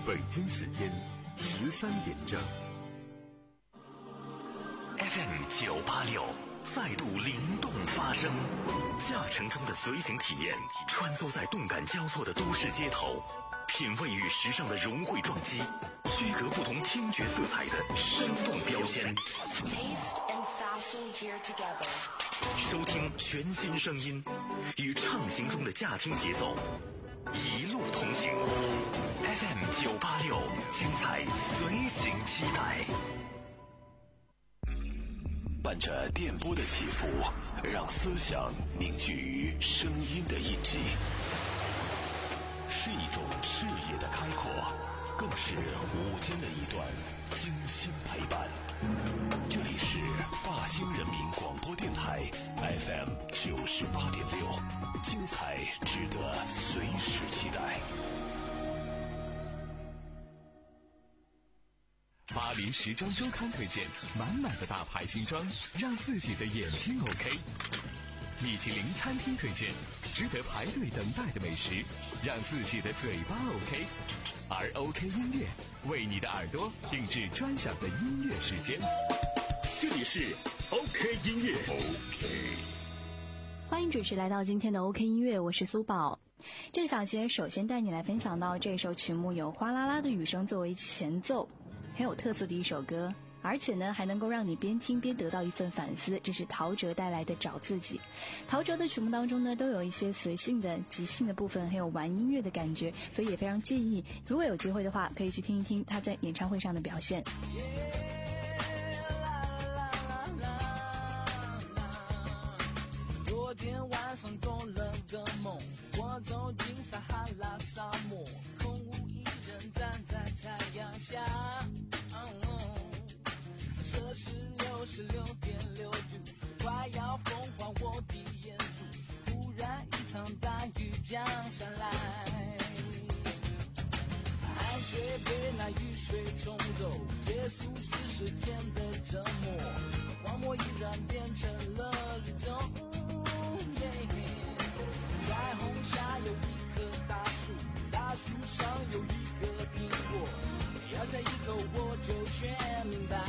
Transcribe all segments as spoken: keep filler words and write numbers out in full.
北京时间十三点正。 F M 九八六再度灵动发声，驾乘中的随行体验，穿梭在动感交错的都市街头，品味与时尚的融汇撞击，区隔不同听觉色彩的生动标签。收听全新声音，与畅行中的驾听节奏，一路同行。F M 九八六，精彩随行期待。伴着电波的起伏，让思想凝聚于声音的印记，是一种视野的开阔，更是午间的一段精心陪伴。这里是大兴人民广播电台 F M 九十八点六，精彩值得随时期待。 巴黎时装周刊推荐满满的大牌新装，让自己的眼睛 OK。米其林餐厅推荐值得排队等待的美食，让自己的嘴巴 OK。而 OK 音乐为你的耳朵定制专享的音乐时间。这里是 OK 音乐 OK。 欢迎准时来到今天的 OK 音乐，我是苏宝。这个小节首先带你来分享到这首曲目，有哗啦啦的雨声作为前奏，很有特色的一首歌，而且呢还能够让你边听边得到一份反思。这是陶喆带来的找自己。陶喆的曲目当中呢都有一些随性的即兴的部分，还有玩音乐的感觉，所以也非常建议如果有机会的话可以去听一听他在演唱会上的表现。 昨天晚上做了个梦，我走进撒哈拉沙漠，空无一人站在太阳下，摄氏六十六点六度，快要风化我的眼珠，忽然一场大雨降下来，汗水被那雨水冲走，结束四十天的折磨，荒漠依然变成了绿洲。彩虹下有一棵大树，大树上有一个苹果，咬下一口我就全明白。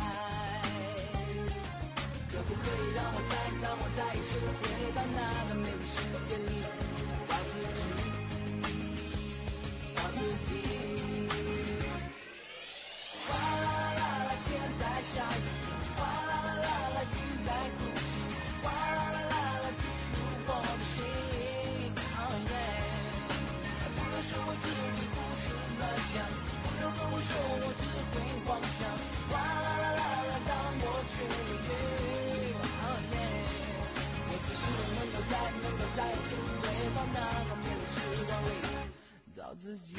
可不可以让我再让我再一次回到那个美丽世界里，找自己，找自己。哗啦啦啦啦，天在下雨，哗啦啦啦啦，云在哭泣，哗啦啦啦啦，进入我的心。说我只会胡思乱想，不要跟我说我只会妄想，哇啦啦啦啦，让我去淋雨。Oh yeah， 我只希望能够再能够再次回到那个美丽时光里，找自己。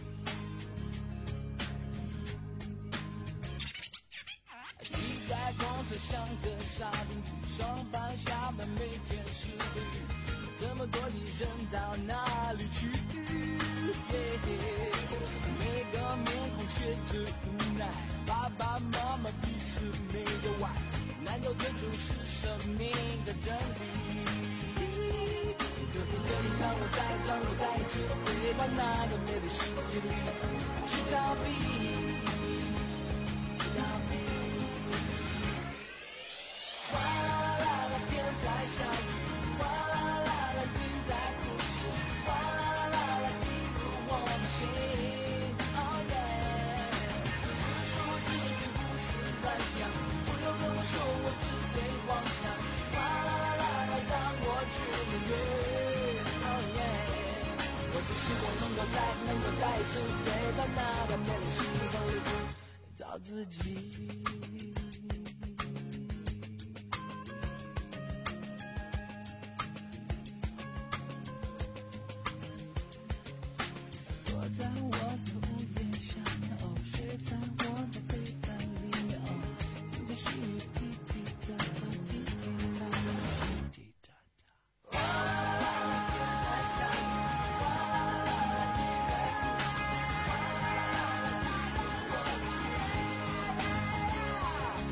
你在公车像个沙丁鱼，上班下班每天是个雨，这么多的人到哪里去？每个面孔写着无奈，爸爸妈妈彼此没有爱，难道这就是生命的真理？可不可以让我再让我再一次回到那个美丽世界里，去逃避逃避。哗啦啦啦，天在下雨，哗啦啦啦，云在哭泣，哗啦啦啦，进入我的心。Oh yeah， 不是说我只会胡思乱想，不要跟我说我只会妄想，哗啦啦啦啦，让我去淋雨。Oh yeah， 我只希望能够再能够再一次回到那个美丽时光里，找自己。在我的屋檐下面，哦，睡在我的被单里面，哦，听着细雨滴滴答答，滴滴答答，滴滴答答。哗啦啦啦，天在下雨，哗啦啦啦，雨在哭泣，哗啦啦啦，进入我的心。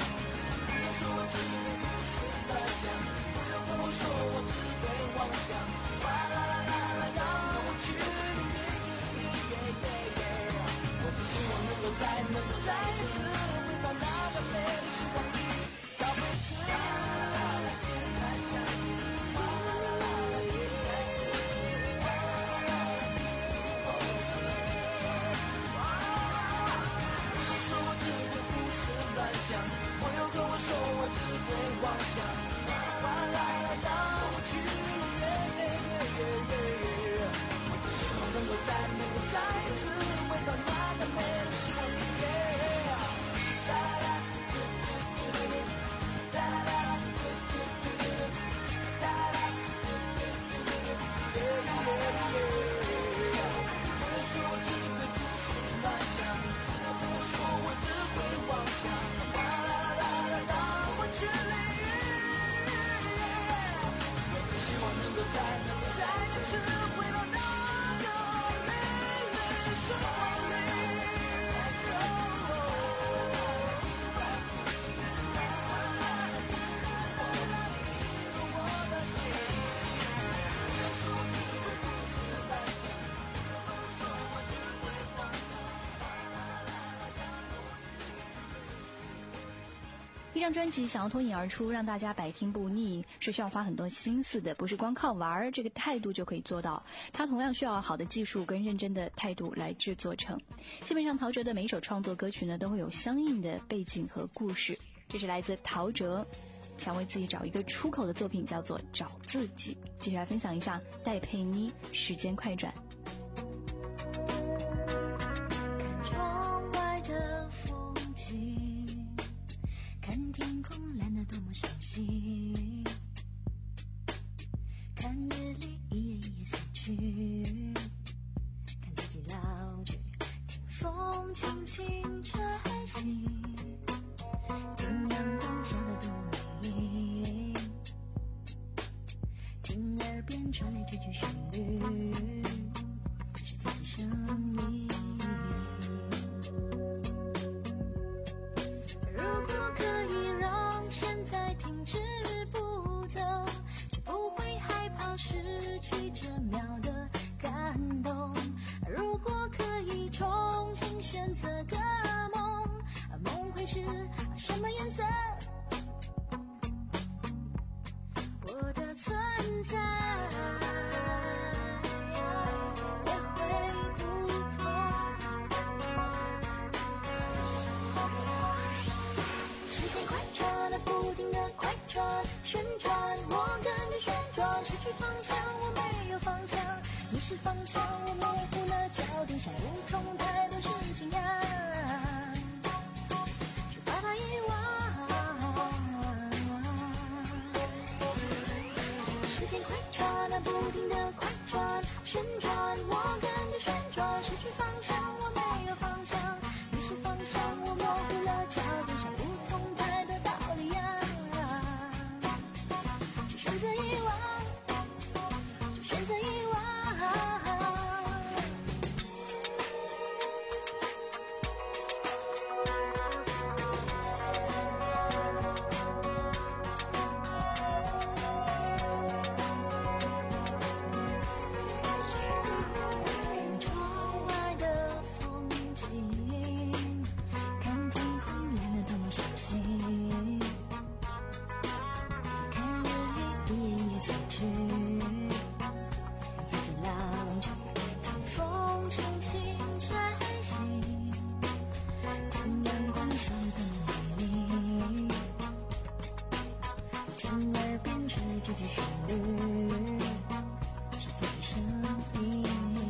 一张专辑想要脱颖而出，让大家百听不腻，是需要花很多心思的，不是光靠玩这个态度就可以做到。它同样需要好的技术跟认真的态度来制作成。基本上陶喆的每一首创作歌曲呢，都会有相应的背景和故事。这是来自陶喆想为自己找一个出口的作品，叫做《找自己》。接下来分享一下戴佩妮《时间快转》。 看窗外的风景，看天空蓝得多么熟悉，看日历一页一页死去，看自己老去，听风轻轻吹袭，听阳光下的多么美丽，听耳边传来这句旋律，是自己声音。如果可以让现在停止不走，就不会害怕失去这秒的感动。如果可以重新选择个梦，梦会是什么颜色？我的存在也会不同。时间快转了，不停的快转，旋转，我跟着旋转，失去方向，我没有方向，迷失方向，我模糊了焦点，想不通太多事情呀，就把它遗忘。时间快转了，不停的快转，旋转，我跟着旋转，失去方向，我没有方向，迷失方向，我模糊了焦点，想不通太多道理呀，就选择遗忘，就选择遗忘。看窗外的风景，看天空蓝得多么熟悉，看日历一页页死去，看自己老去，听风轻轻吹袭，听阳光下的美丽，听耳边传来这句旋律，是自己声音。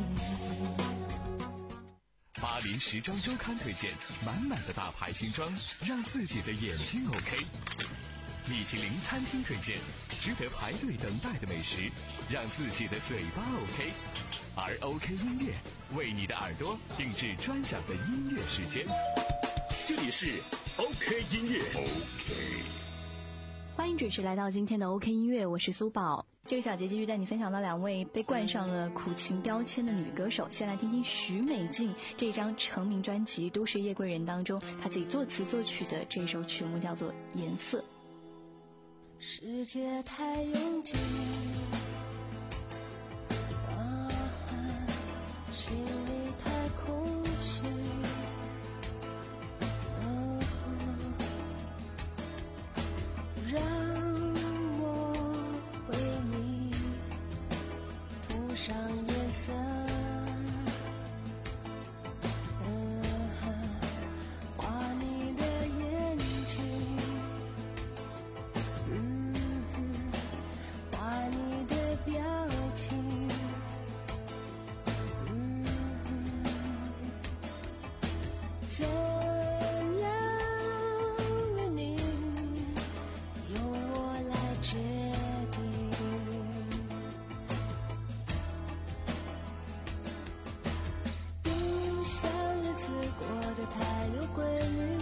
巴黎时装周刊推荐满满的大牌新装，让自己的眼睛 OK。米其林餐厅推荐值得排队等待的美食，让自己的嘴巴 OK。而 OK 音乐为你的耳朵定制专享的音乐时间。这里是 OK 音乐 OK。 欢迎准时来到今天的 OK 音乐，我是苏宝。这个小节继续带你分享到两位被冠上了苦情标签的女歌手。先来听听许美静这张成名专辑《都市夜归人》当中，她自己作词作曲的这首曲目叫做《颜色》。 世界太拥挤，啊，心里太空虚，哦，让我为你涂上颜色，嗯，画你的眼睛，嗯，画你的表情，嗯，怎样的你由我来决定。不想日子过得太有规律，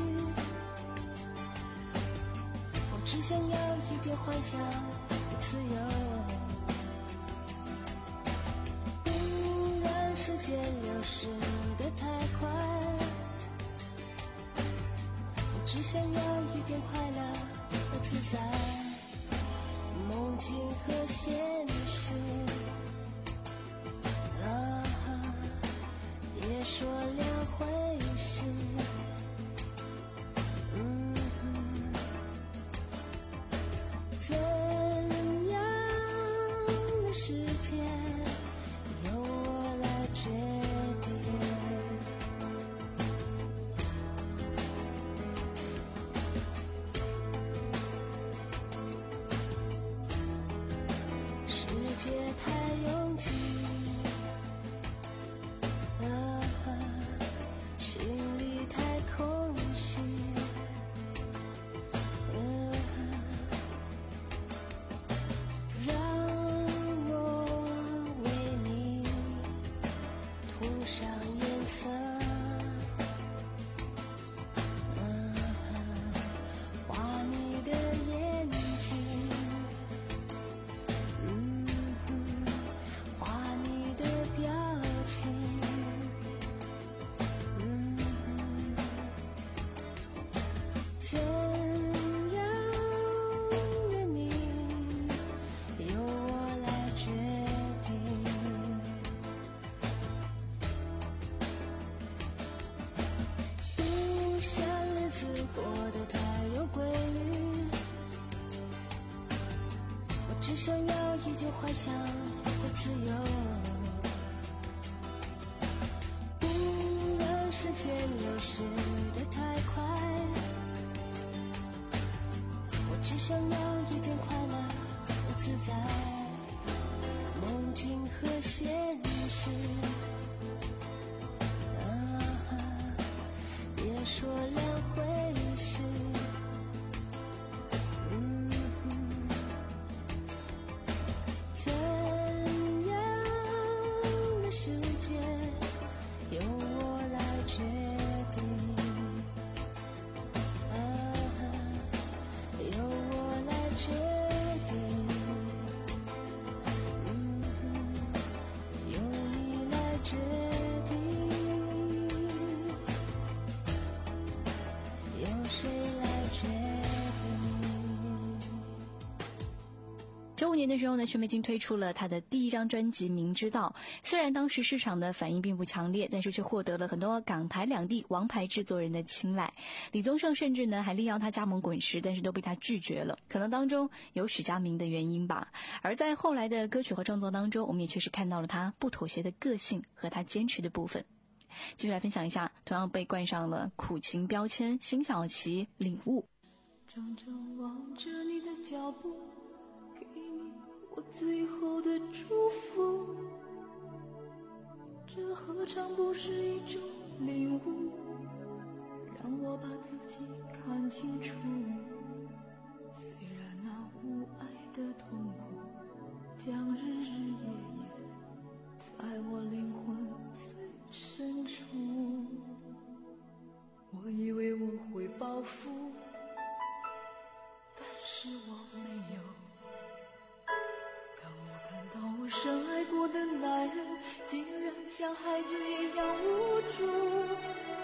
我只想要一点幻想和自由，不让时间流逝得太快，我只想要一点快乐和自在，梦境和现实，啊，别说两回事，嗯， 就幻想的自由。不让时间流逝得太快，我只想要一点快乐和自在。梦境和现实，啊，别说两回事。嗯，怎样的世界由我来决定，啊，由我来决定。由你来决定，由谁来决定。 九五年的时候呢，许美静推出了她的第一张专辑《明知道》，虽然当时市场的反应并不强烈，但是却获得了很多港台两地王牌制作人的青睐。李宗盛甚至呢还力邀她加盟滚石，但是都被她拒绝了，可能当中有许佳明的原因吧。而在后来的歌曲和创作当中，我们也确实看到了她不妥协的个性和她坚持的部分。继续来分享一下同样被冠上了苦情标签辛晓琪《领悟》。 怔怔望着你的脚步，给你我最后的祝福，这何尝不是一种领悟，让我把自己看清楚。虽然那无爱的痛苦将日日夜夜在我灵魂最深处，我以为我会报复，但是我没有。当我看到我深爱过的男人竟然像孩子一样无助，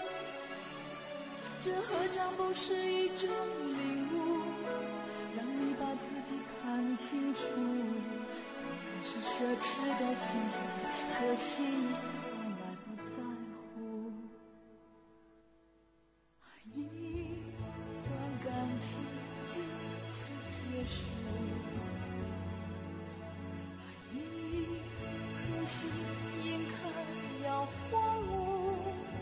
这何尝不是一种领悟，让你把自己看清楚。原来是奢侈的幸福，可惜你从来不在乎。一段感情就此结束，一颗心眼看要荒芜。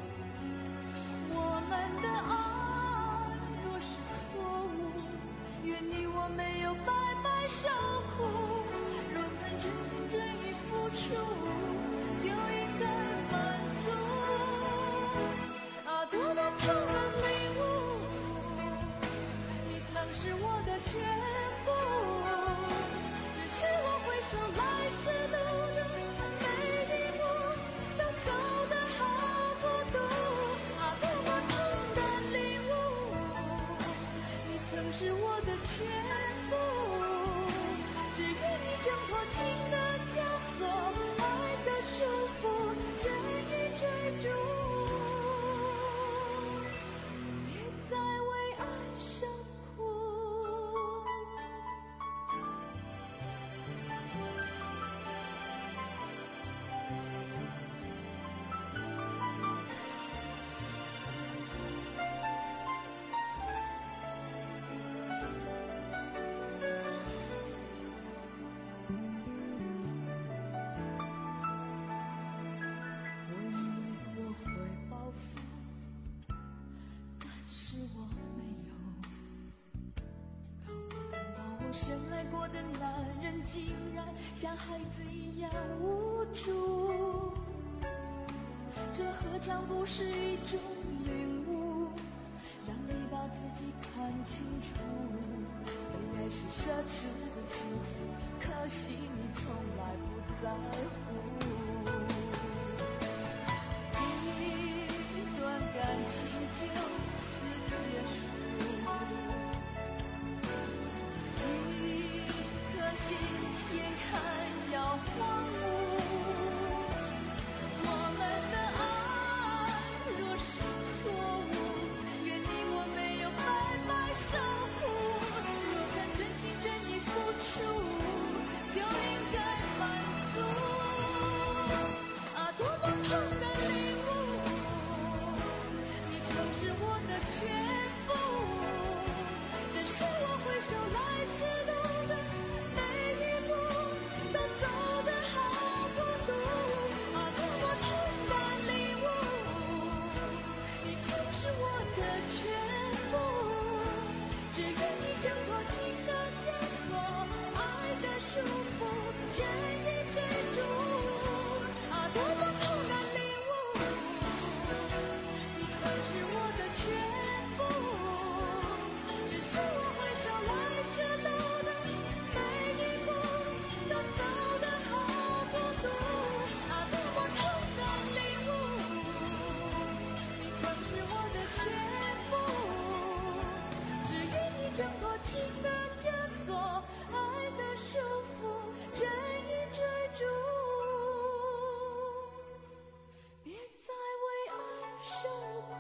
我们的爱若是错误，愿你我没有白白受苦。若曾真心真意付出，就应该满足。啊，多么痛的领悟，你曾是我的全部，只是我回首来时路的每一步都走得好孤独。啊，多么痛的领悟，你曾是我的全部，只愿你挣脱情的枷锁，爱的束缚，任意追逐，别再为爱生苦。我以为我会报复，但是我没有。当我看到我深爱过的男人竟然像孩子一样无助，这何尝不是一种领悟，让你把自己看清楚。被爱是奢侈的幸福，可惜你从来不在乎。一段感情就此结束，一颗心眼看要荒芜。我们的爱若是错误，愿你我没有白白受苦。若曾真心真意付出，就应该满足。 的全部，只愿意挣脱情的枷锁，爱的束缚，任意追逐。啊，多么痛的领悟！你曾是我的全部，只是我回首来时路的每一步，都走得好孤独。啊，多么痛的领悟！你曾是我的全部，只愿意挣脱情的枷锁，爱的束缚，任意追逐。别再为爱受苦。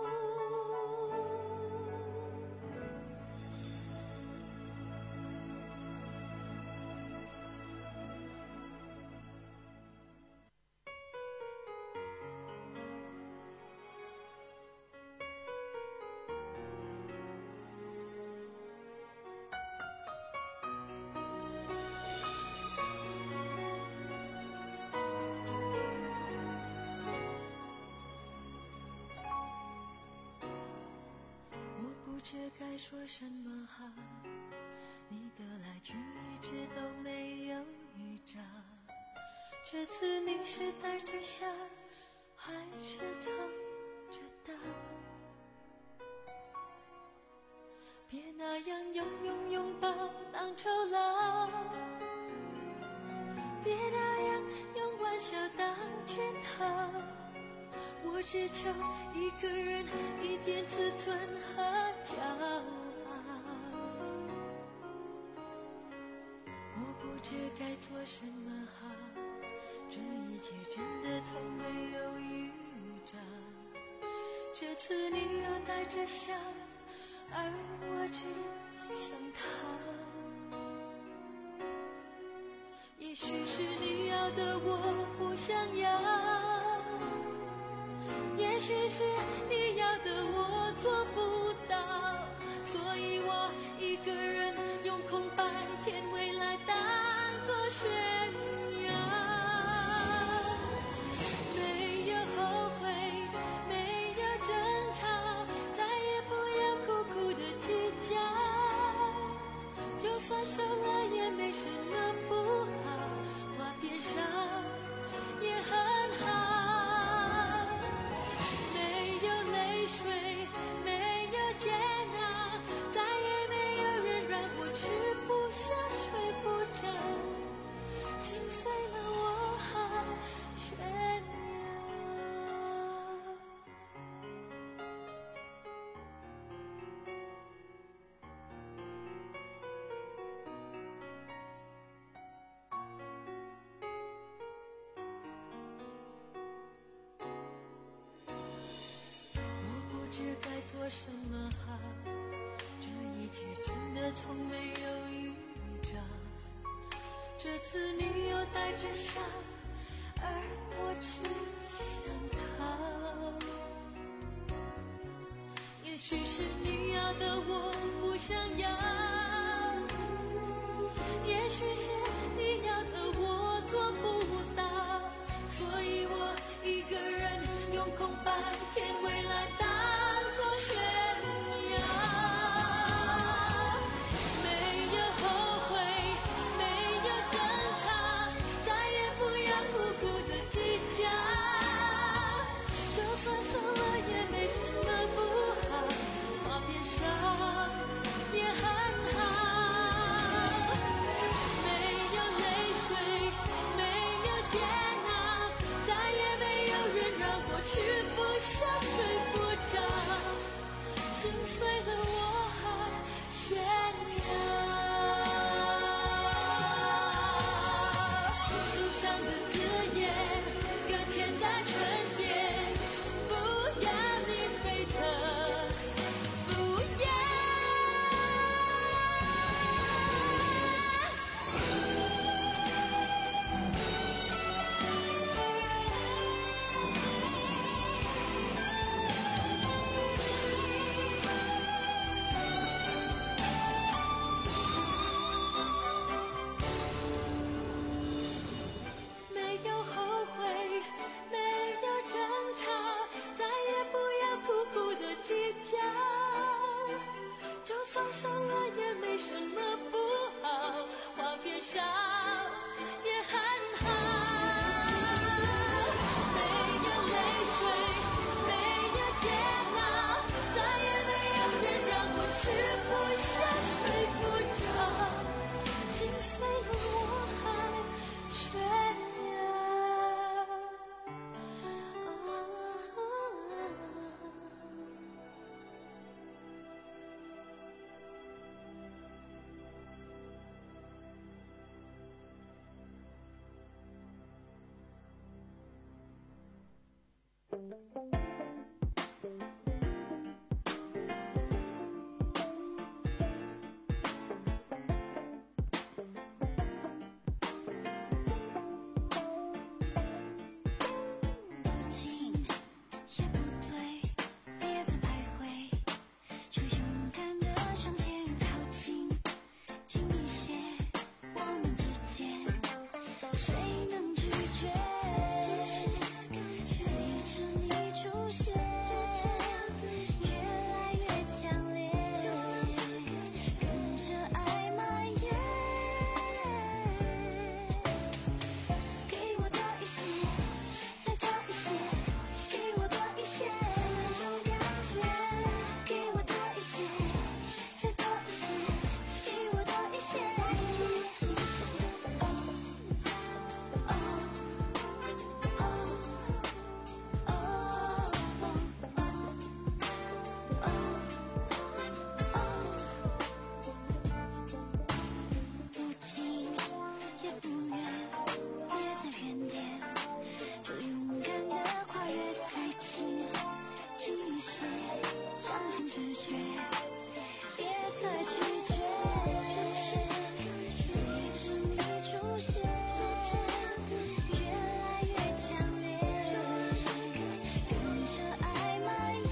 我不知该说什么好，你的来去一直都没有预兆。这次你是带着笑，还是藏着刀？别那样用用拥抱当酬劳，别那样用玩笑当圈套。我只求一个人一点自尊和骄傲。我不知该做什么好，这一切真的从没有预兆。这次你又带着笑，而我只想逃。也许是你要的我不想要，也许是你要的我做不到，所以我一个人用空白填未来当作炫耀。没有后悔，没有争吵，再也不要苦苦的计较，就算受了也没什么不好，话变少也很好。不知该做什么好，这一切真的从没有预兆。这次你又带着笑，而我只想逃。也许是你要的我不想要，也许是你要的我做不到，所以我一个人用空白填未来当炫耀。没有后悔，没有争吵，再也不要苦苦的计较，就算受了也没什么不好，话变少也很好。没有泪水，没有煎熬，再也没有人让我吃不下睡放手了也没什么不好，话别少也很好。没有泪水，没有煎熬，再也没有人让我吃不下睡不着，心碎了我还缺氧。不进也不退，别再徘徊，就勇敢地向前靠近，近一些，我们之间谁能拒绝？随着你出现，越来越强烈，跟着爱蔓延。给我多一些，再多一些，给我多一些，这种感觉。给我多一些，再多一些，给我多一些，惊喜。哦哦哦哦哦不近也不远，别再偏见，就勇敢地跨越，再近近一些，相信直觉，别再拒绝。随着你出现，越来越强烈，跟着爱蔓延。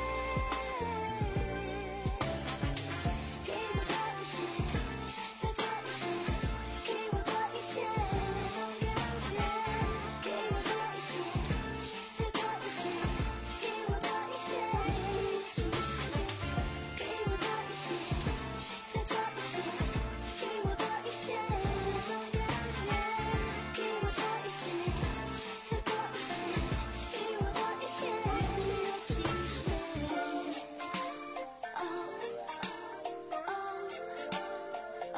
给我多一些，再多一些，给我多一些，这种感觉。给我多一些，再多一些，给我多一些，惊喜。给我多一些，再多一些，给我多一些，这种感觉。给我多一些，再多一些，给我多一些，惊喜。哦哦哦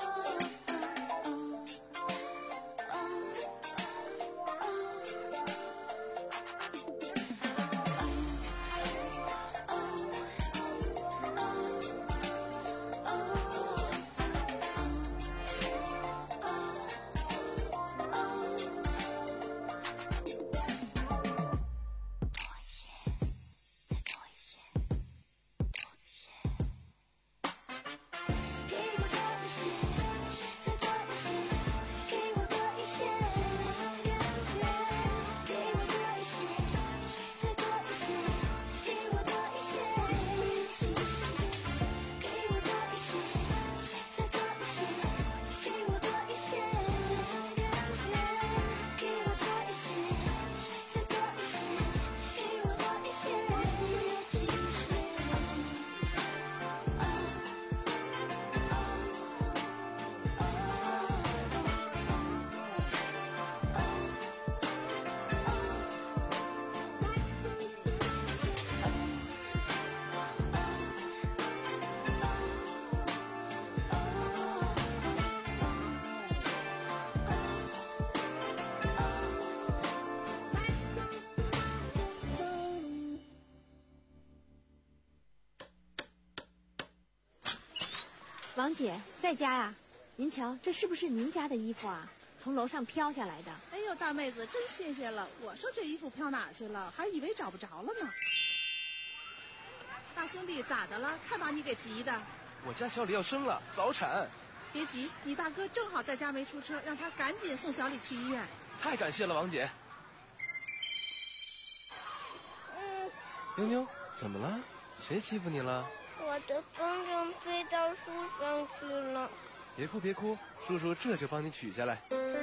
给我多一些，再多一些，给我多一些，这种感觉。给我多一些，再多一些，给我多一些，惊喜。给我多一些，再多一些，给我多一些，这种感觉。给我多一些，再多一些，给我多一些，惊喜。 王姐在家呀？您瞧，这是不是您家的衣服啊？从楼上飘下来的。 哎呦，大妹子真新鲜了！我说这衣服飘哪去了，还以为找不着了呢。大兄弟，咋的了？看把你给急的。 我家小李要生了，早产。 别急，你大哥正好在家没出车，让他赶紧送小李去医院。 太感谢了，王姐。 嗯， 妞妞，怎么了？谁欺负你了？ 我的风筝飞到树上去了。 别哭别哭，叔叔这就帮你取下来。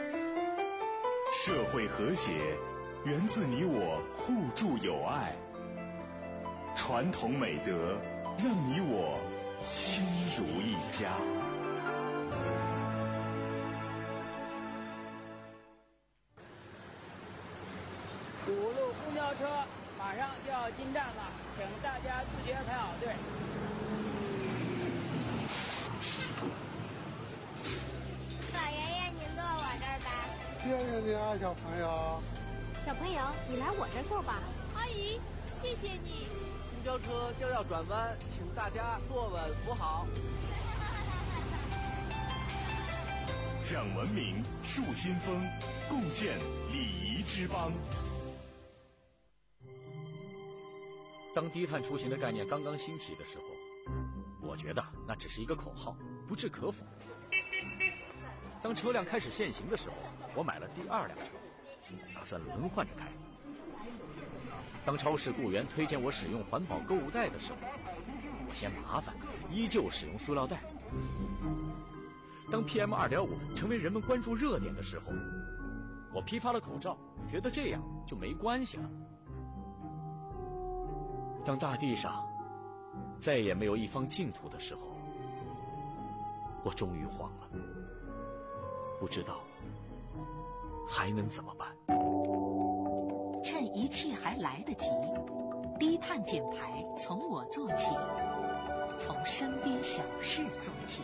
社会和谐源自你我互助友爱，传统美德让你我亲如一家。 五路公交车马上就要进站了，请大家自觉排好队。 老爷爷，您坐我这儿吧。 谢谢你啊，小朋友。 小朋友，你来我这儿坐吧。 阿姨，谢谢你。 公交车就要转弯，请大家坐稳扶好。 讲文明，树新风，共建礼仪之邦。 当低碳出行的概念刚刚兴起的时候，我觉得那只是一个口号，不置可否。当车辆开始限行的时候，我买了第二辆车，打算轮换着开。当超市雇员推荐我使用环保购物袋的时候，我嫌麻烦，依旧使用塑料袋。当 P M 二点五 成为人们关注热点的时候，我批发了口罩，觉得这样就没关系了。当大地上再也没有一方净土的时候，我终于慌了，不知道还能怎么办。 趁一切还来得及，低碳减排从我做起，从身边小事做起。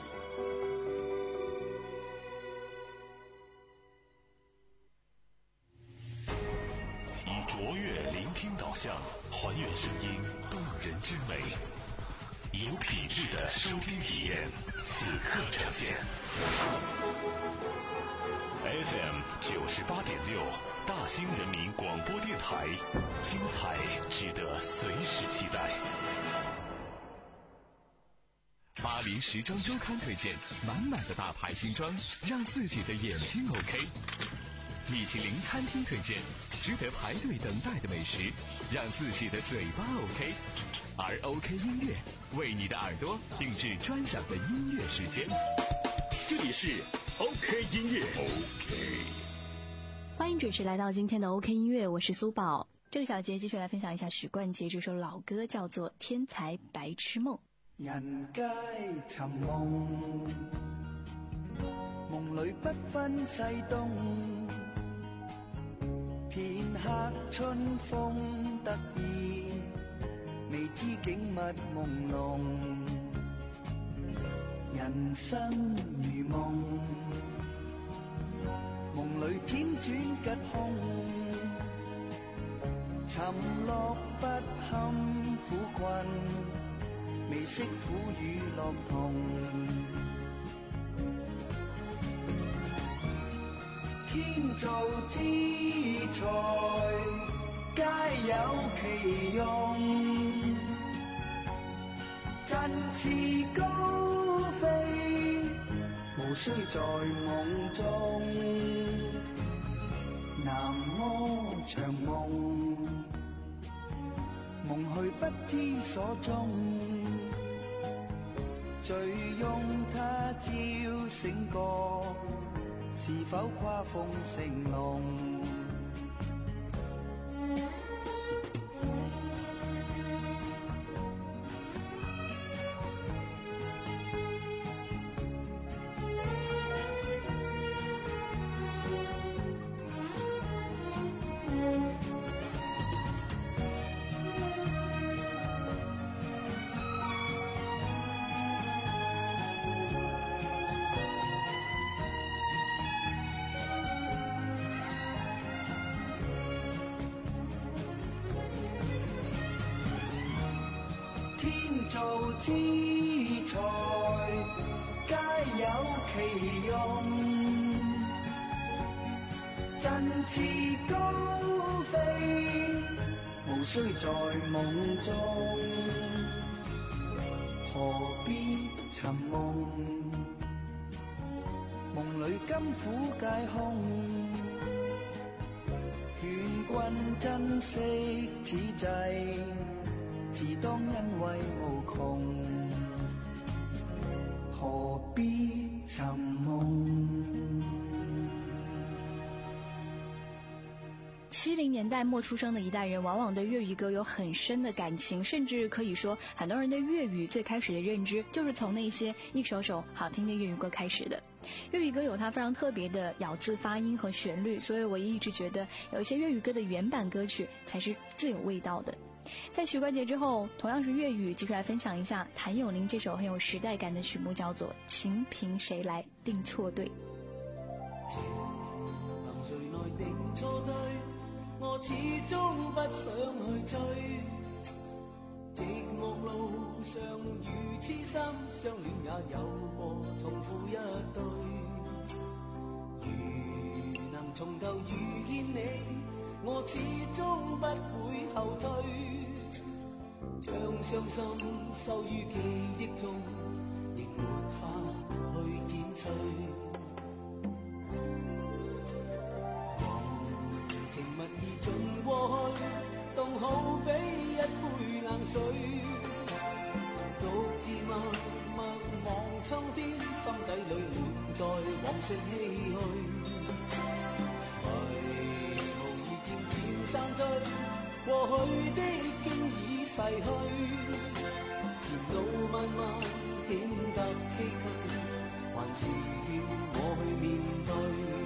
以卓越聆听导向，还原声音动人之美，有品质的收听体验，此刻呈现。F M 九十八点六，大兴人民广播电台，精彩值得随时期待。 巴黎时装周刊推荐满满的大牌新装，让自己的眼睛 OK。米其林餐厅推荐值得排队等待的美食，让自己的嘴巴 OK。而 OK 音乐为你的耳朵定制专享的音乐时间。这里是 OK 音乐。OK， 欢迎准时来到今天的 OK 音乐，我是苏宝。这个小节继续来分享一下许冠杰这首老歌，叫做《天才白痴梦》。 人皆尋夢，夢裏不分西東，片刻春風得意，未知景物朦朧，人生如夢，夢裏輾轉吉凶，沉落不堪苦困，未識苦與樂同，天造之材皆有其用，振翅高飛，無需在夢中，南柯長夢，夢去不知所蹤，醉擁他朝醒覺，是否跨鳳成龍？造之材皆有其用，振翅高飛，無需在夢中，何必尋夢？夢裏甘苦皆空，勸君珍惜此際，自當欣慰無窮，何必尋夢？ 七零年代末出生的一代人，往往对粤语歌有很深的感情，甚至可以说，很多人对粤语最开始的认知就是从那些一首首好听的粤语歌开始的。粤语歌有它非常特别的咬字发音和旋律，所以我一直觉得有一些粤语歌的原版歌曲才是最有味道的。在许冠杰之后，同样是粤语，继续来分享一下谭咏麟这首很有时代感的曲目，叫做《情凭谁来定错对》。 情凭谁来定错对，我始終不想去追。寂寞路上如痴心，相戀也有過痛苦一對。如能從頭遇見你，我始終不會後退。將傷心收於記憶中，亦沒法去剪碎。情蜜意盡過去，凍好比一杯冷水。獨自默默望秋天，心底裏滿載往昔唏噓。為何已漸漸散退，過去的經已逝去。前路漫漫顯得崎嶇，還是要我去面對。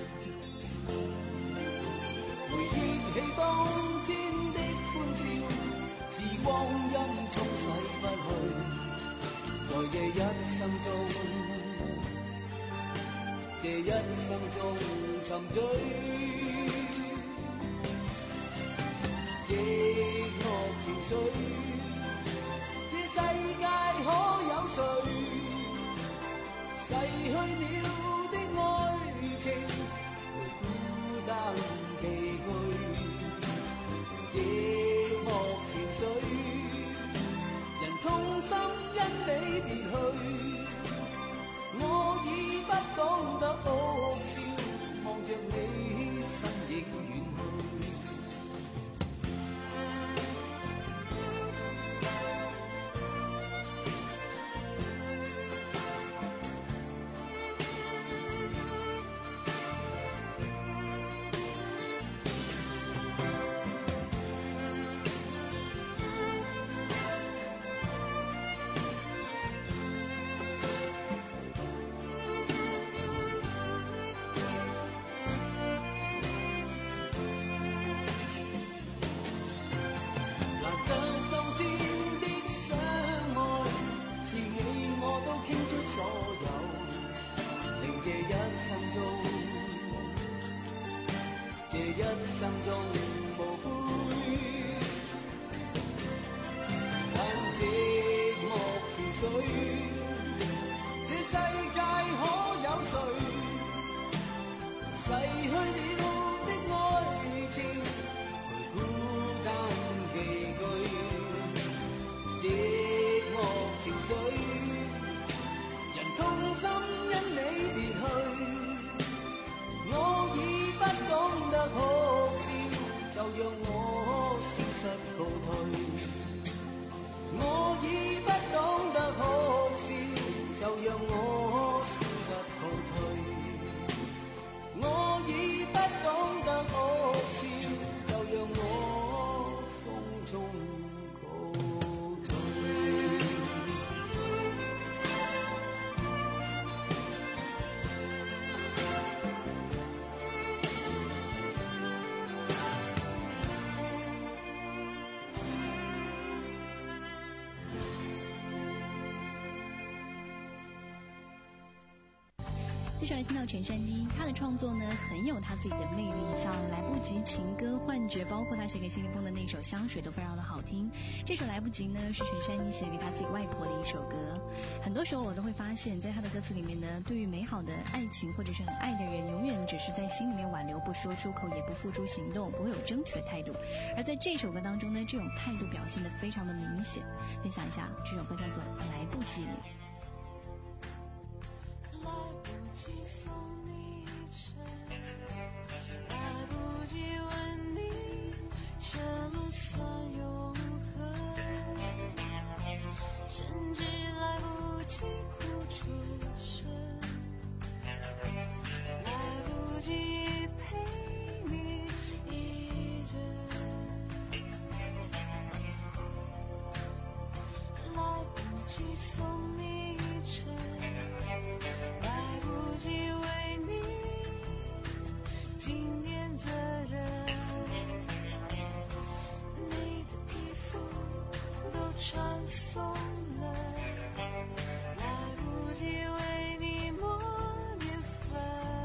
回憶起當天的歡笑，時光陰沖洗不去，在這一生中，這一生中沉醉。寂寞潮水，這世界可有誰逝去了的愛情，會孤單寄居。寂寞潮水，人痛心因你別去，我已不懂得哭笑，望着你身影遠去。一生中無悔，但寂寞潮水，這世界可有誰逝去了的愛情，會孤單寄居。寂寞潮水，人痛心因你別去，我已不懂得哭笑，就讓我消失告退。我已不懂得哭笑，就讓我消失告退。我已不懂得哭笑，就讓我風中告退。 接下来听到陈珊妮，她的创作呢很有她自己的魅力，像《来不及》、《情歌》、《幻觉》，包括她写给谢霆锋的那首《香水》都非常的好听。这首《来不及》呢是陈珊妮写给她自己外婆的一首歌。很多时候我都会发现，在她的歌词里面呢，对于美好的爱情或者是很爱的人，永远只是在心里面挽留，不说出口，也不付诸行动，不会有争取的态度。而在这首歌当中呢，这种态度表现得非常的明显。分享一下，这首歌叫做《来不及》。 送你一程，来不及问你什么算永恒，甚至来不及哭出声，来不及陪你一传送了，来不及为你抹年份。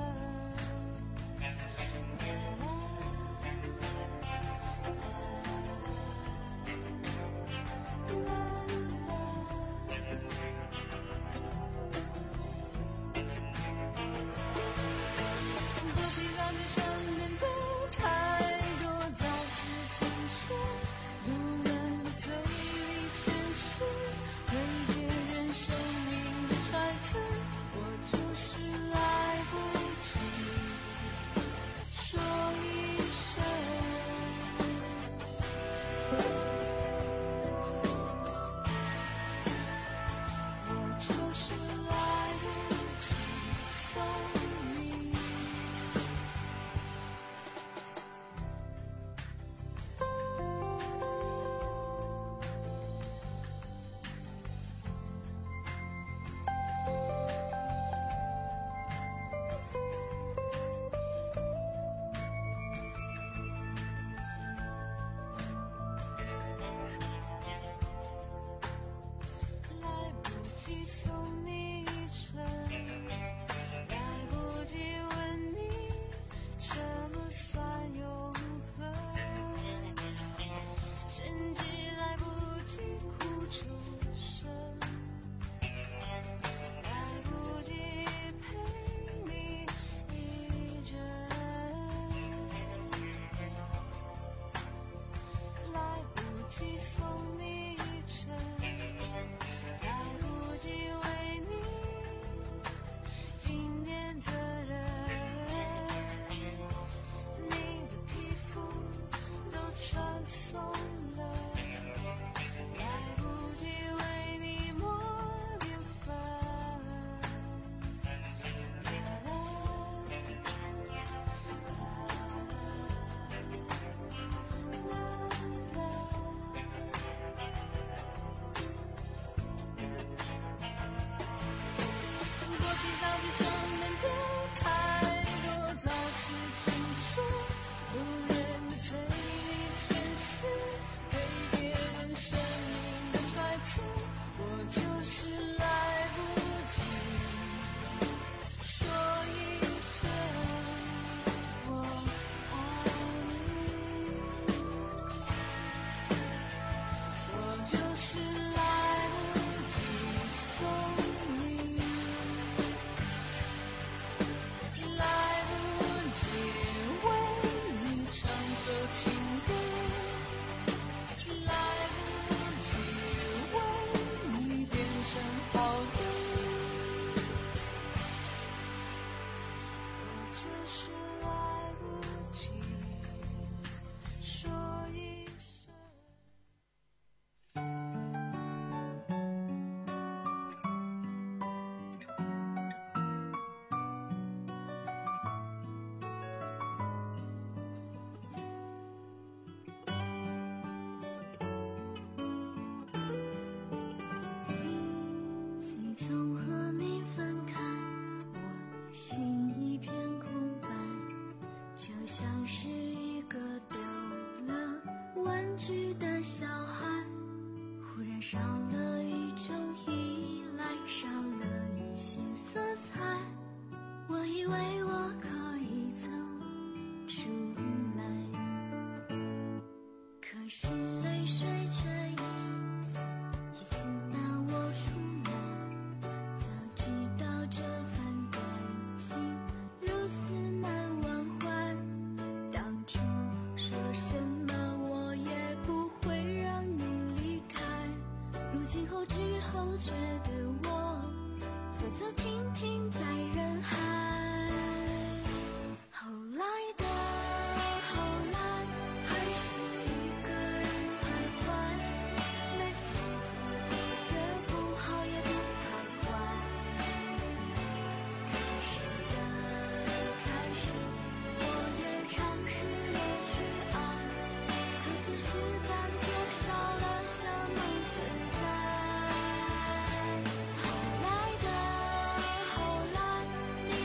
多希望这生命中太多早逝情深，路人的嘴里全是对别人生命的揣测，我就是来不及说一声，我就是来不及送你。来不及送你一程，来不及问你什么算永恒，甚至来不及哭出声，来不及陪你一阵，来不及送你一程，来不及为你尽点责任，你的皮肤都传送了，来不及为你抹年份。多希望这生命中太多早逝情深，路人的嘴里全是对别人生命的揣测，我就是来不及说一声我爱你，我就是来不及送你，来不及为你唱首情歌，来不及为你变成好人，我就是来不及说一声。自从和你分开，我心一片空白，就像是一个丢了玩具的小孩，忽然少了一种依赖，少了一些色彩，我以为我可以走出来，可是泪水却一次一次把我出卖，早知道这份感情如此难忘怀，当初说什么我也不会让你离开，如今后知后觉的我走走停停在人海，后来的后来还是一个人徘徊，那些日子过得不好也不太坏，开始的开始，我也尝试了去爱，可总是感觉少了什么存在。后来的后来，你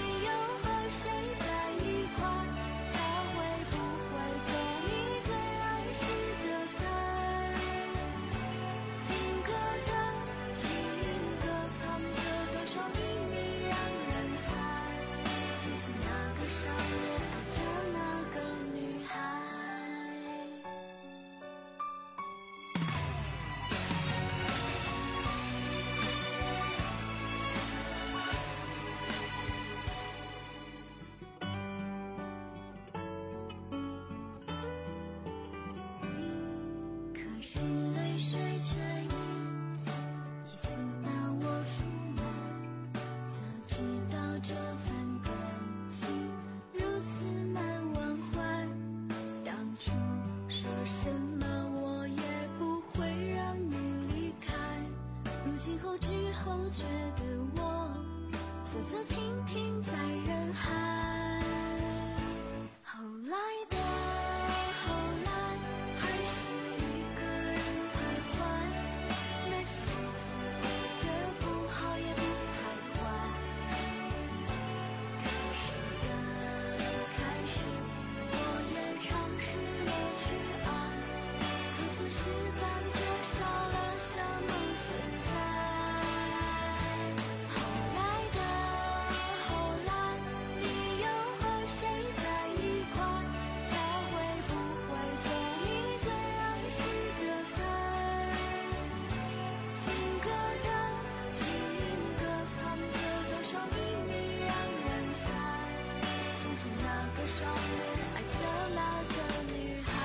觉的我，走走停停在人海。后来的后来，还是一个人徘徊，那些日子过得不好也不太坏。开始的开始，我也尝试了去爱，可总是感觉少了什么存在。后来的后来，你又和谁在一块？他会不会做你最爱时的菜？情歌的情歌，藏着多少秘密让人猜？匆匆那个少年爱着那个女孩。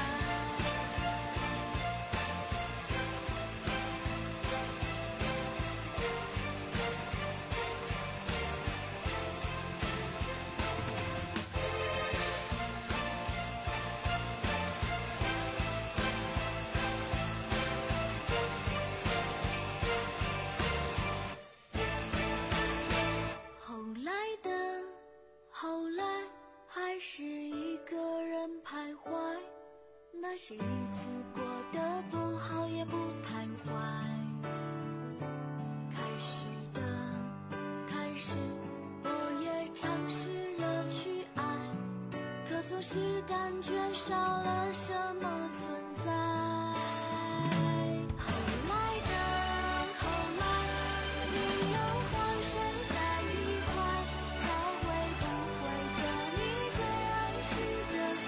后来的后来，还是一个人徘徊，那些日子过得不好也不太坏。开始的开始，我也尝试了去爱，可总是感觉少了什么存在。后来的后来，你又和谁在一块？他会不会做你最爱时的菜？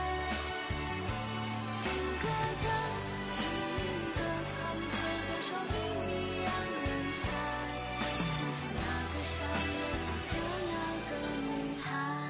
情歌的情歌，藏着多少秘密让人猜？匆匆那个少年爱着那个女孩。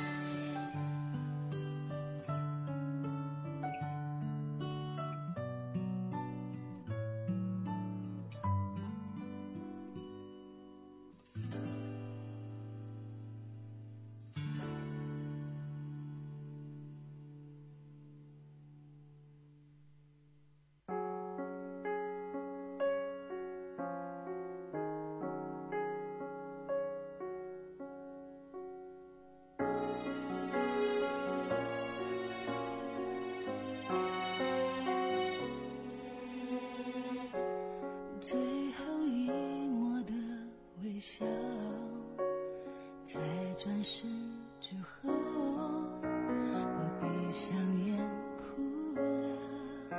最后一抹的微笑，在转身之后，我闭上眼哭了。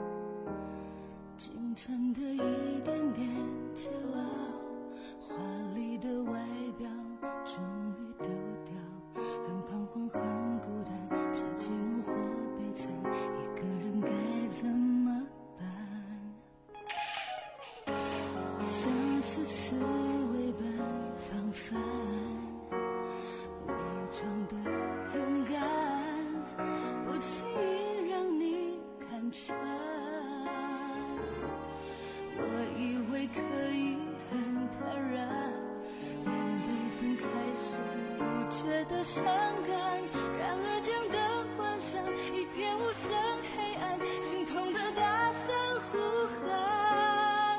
青春的一点点骄傲，华丽的外表终于丢掉，很彷徨很孤单，是寂寞或悲惨，一个人该怎么办？像是刺猬般防范，伪装的勇敢，不轻易让你看穿。我以为可以很坦然，面对分开时不觉得伤感，然而将灯关上，一片无声黑暗，心痛的大声呼喊。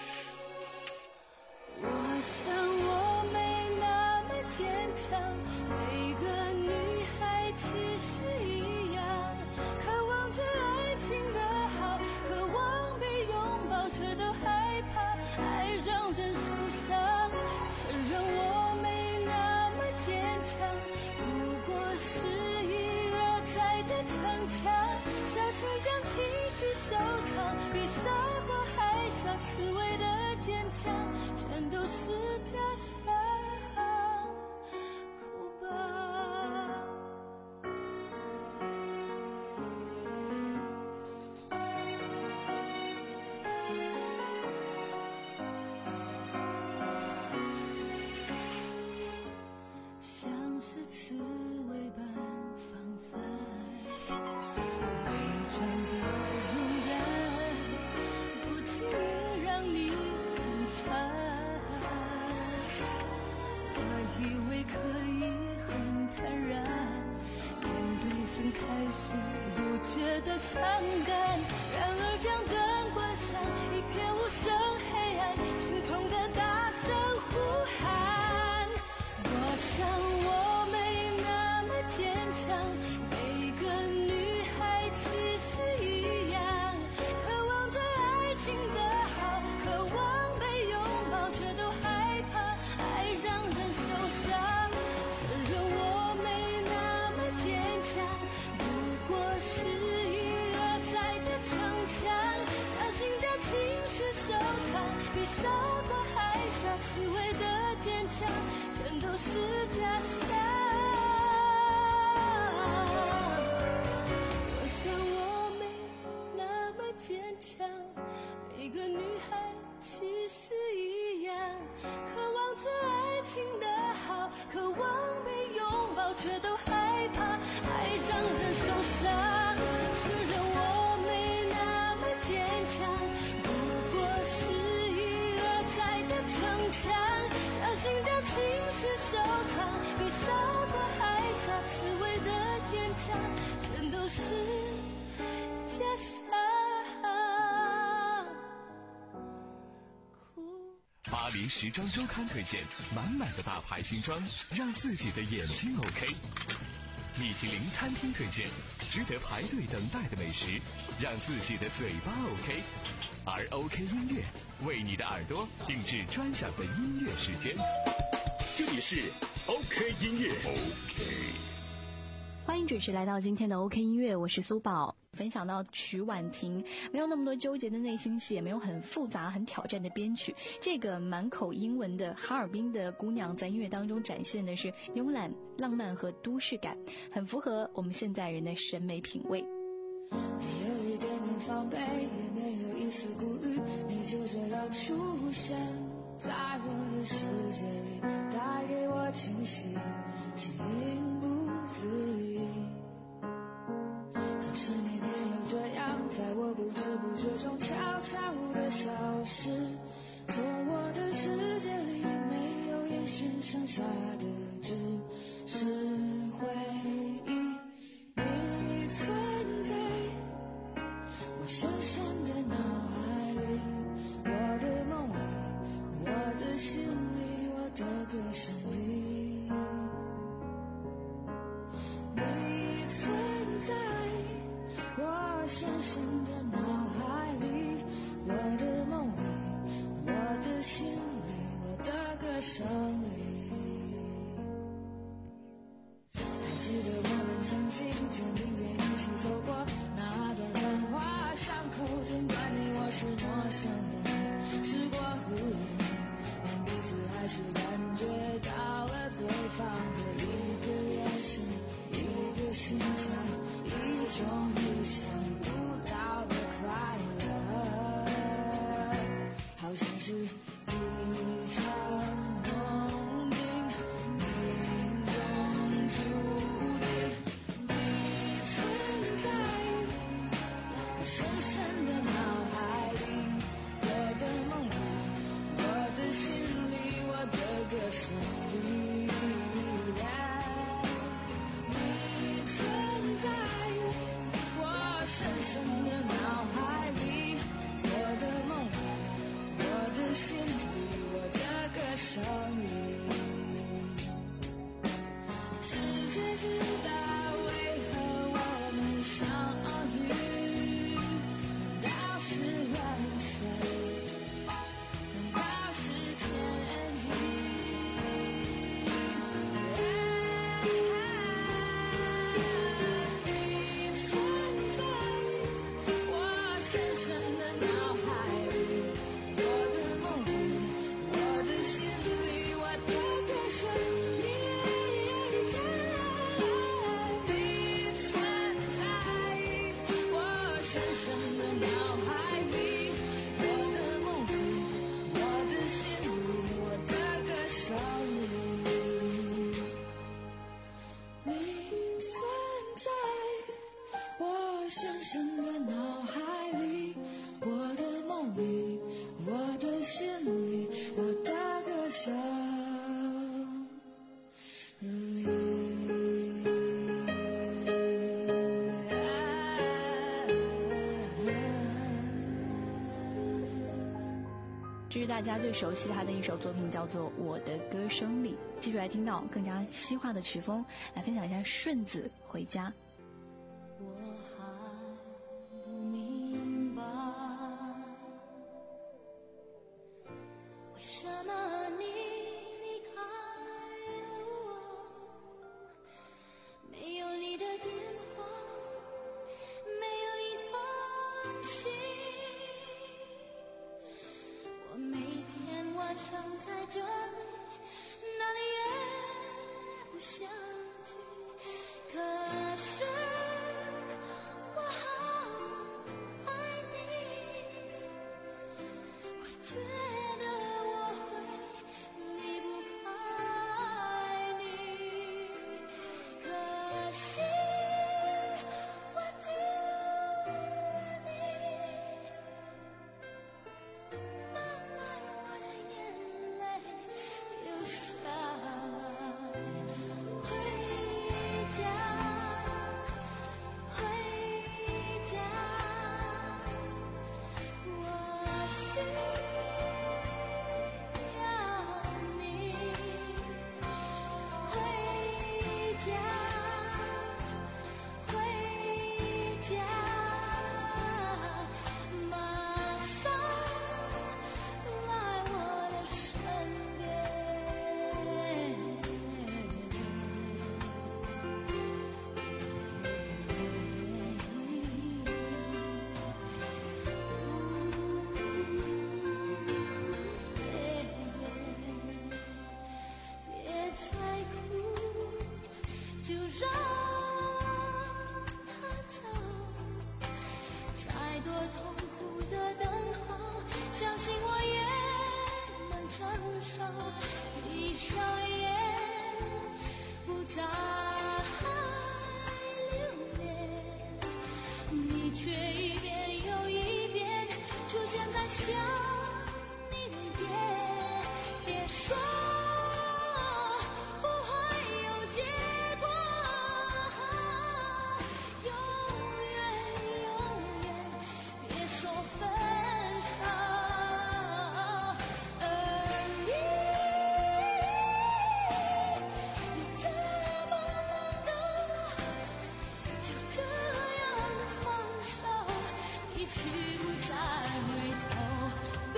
我想我没那么坚强，每个女孩其实一样，渴望着爱情的好，渴望被拥抱，却都害怕爱让人受伤。承认我没那么坚强，不过是一而再的逞强，小心将情绪收藏，比傻瓜还傻，刺猬的坚强全都是假象。哭吧，像是刺猬般防范，伪装的勇敢，不轻易让你看穿。我以为可以很坦然，面对分开时不觉得伤感，然而将灯关上，一片无声黑暗，心痛的大声比烧到海下刺猬的坚强，全都是假象。我想我没那么坚强，每个女孩其实一样，渴望着爱情的好，渴望被拥抱，却都害怕爱让人受伤。承认我没那么坚强，不过是一而再的逞强，小心的情绪收藏，比烧到海下刺猬的坚强，全都是假象。 巴黎时装周刊推荐满满的大牌新装，让自己的眼睛 OK。米其林餐厅推荐值得排队等待的美食，让自己的嘴巴 OK。而 OK 音乐为你的耳朵定制专享的音乐时间。这里是 OK 音乐 OK。 欢迎准时来到今天的 OK 音乐，我是苏宝。分享到曲婉婷没有那么多纠结的内心戏，也没有很复杂很挑战的编曲，这个满口英文的哈尔滨的姑娘在音乐当中展现的是慵懒浪漫和都市感，很符合我们现在人的审美品味。 没有一点点防备，也没有一丝顾虑，你就这样出现在我的世界里，带给我惊喜，情不自已。可是你偏又这样，在我不知不觉中悄悄地消失，从我的世界里没有音讯，剩下的只是回忆。你存在我深深的脑海里，我的梦里，我的心里，我的歌声里。你存在我深深的脑海里，我的梦里，我的心里，我的歌声里。还记得我们曾经肩并肩一起走过那段繁华巷口，尽管你我是陌生人，时过路人，但彼此还是感觉到了对方的一个眼神，一个心跳，一种意想不到的快乐，好像是一场梦境，命中注定。你存在我深深的脑海里，我的梦里，我的心里，我的歌声里。你存在我深深的脑海里，我的梦里，我的心里，我的歌声里。世界知道为何我们相遇，难道是缘分？难道是天意？你存在我深深的脑海里，我的梦里，我的心里，我的歌声里。你存在我深深的脑海里，我的梦里，我的心里，我的歌声里。你存在我深深的脑海里，我的梦里，我的心里，我的歌声里。 这是大家最熟悉他的一首作品，叫做《我的歌声里》。继续来听到更加西化的曲风，来分享一下顺子回家。 我还不明白，为什么你离开了我，没有你的电话，没有一封信，我没爱上在这里，哪里也不想去。可是我好爱你，会觉得我会离不开你。可惜我丢了你，慢慢我的眼泪流下来。回家，回家，我需要你。回家，回家，马上来我的身边。别再哭，就让它走。再多痛苦的等候，相信我也能承受。闭上眼，不再留恋，你却一遍又一遍出现在想你的夜。别说不会有结果，永远永远别说分手。而你又怎么能够就这样的放手？一去不再回头。Be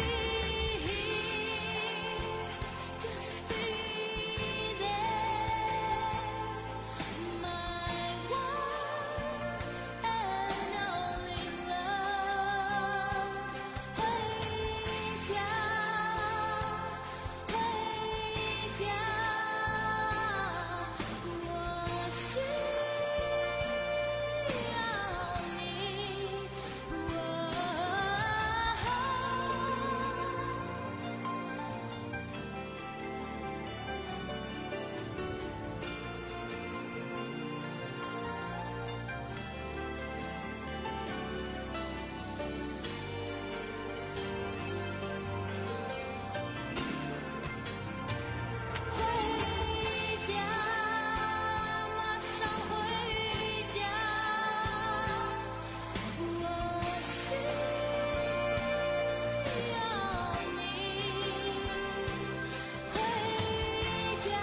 just be there, my one and only love. 回家，回家，我需要你。回家，马上回家，我需要你。回家，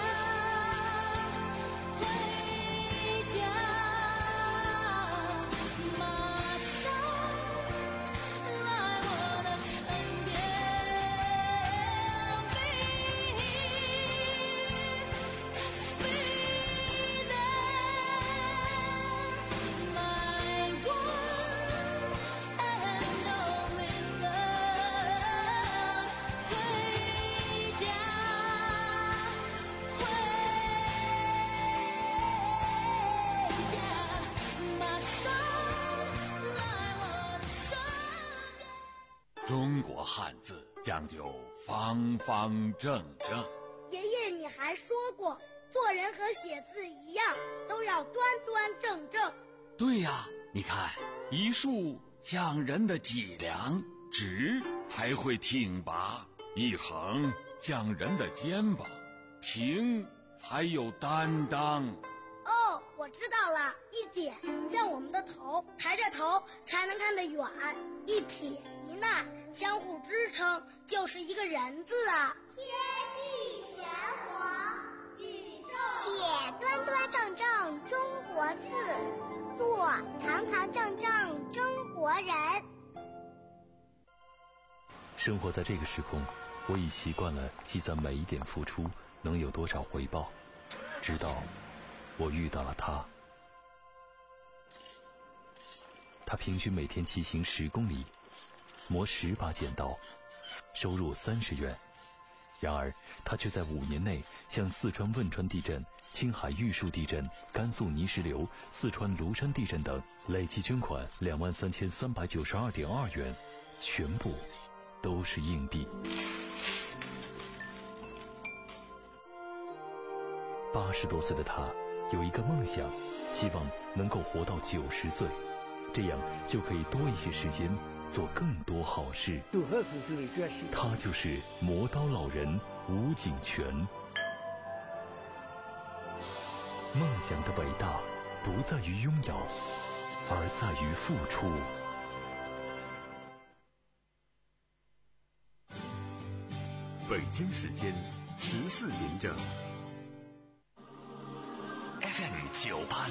回家，马上来我的身边。Just be there, my one and only love. 回家，回家，马上来我的身边。 中国汉字讲究方方正正。 爷爷，你还说过，做人和写字一样，都要端端正正。 对呀，你看，一竖讲人的脊梁，直才会挺拔；一横讲人的肩膀，平才有担当。 哦，我知道了，一点像我们的头，抬着头才能看得远；一撇一捺相互支撑，就是一个人字啊。 天地玄黄，宇宙写端端正正中国字，做堂堂正正中国人。 生活在这个时空，我已习惯了计算每一点付出能有多少回报，直到我遇到了他。他平均每天骑行十公里，磨十把剪刀，收入三十元， 然而，他却在五年内向四川汶川地震、青海玉树地震、甘肃泥石流、四川庐山地震等累计捐款两万三千三百九十二点二元，全部都是硬币。八十多岁的他有一个梦想，希望能够活到九十岁，这样就可以多一些时间做更多好事。他就是磨刀老人吴景全。梦想的伟大不在于拥有，而在于付出。 北京时间十四点整。 F M 九八